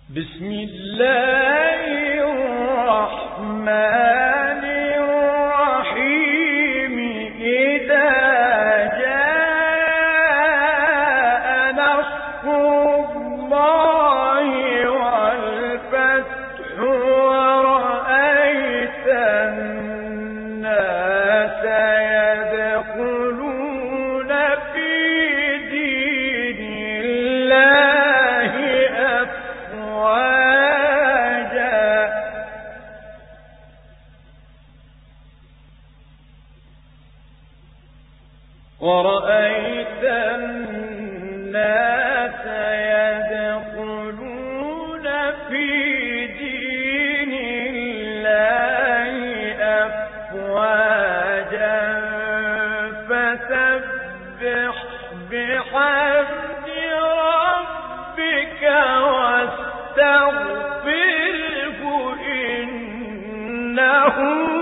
بسم الله الرحمن الرحيم إذا جاء نصر الله والفتح ورأيت الناس يدخلون في دين الله ورأيت الناس يدخلون في دين الله أفواجا فسبح بحمد ربك واستغفره إنه